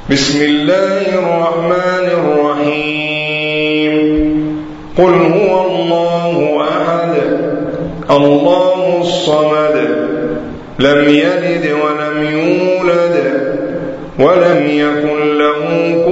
بسم الله الرحمن الرحيم قل هو الله أحد الله الصمد لم يلد ولم يولد ولم يكن له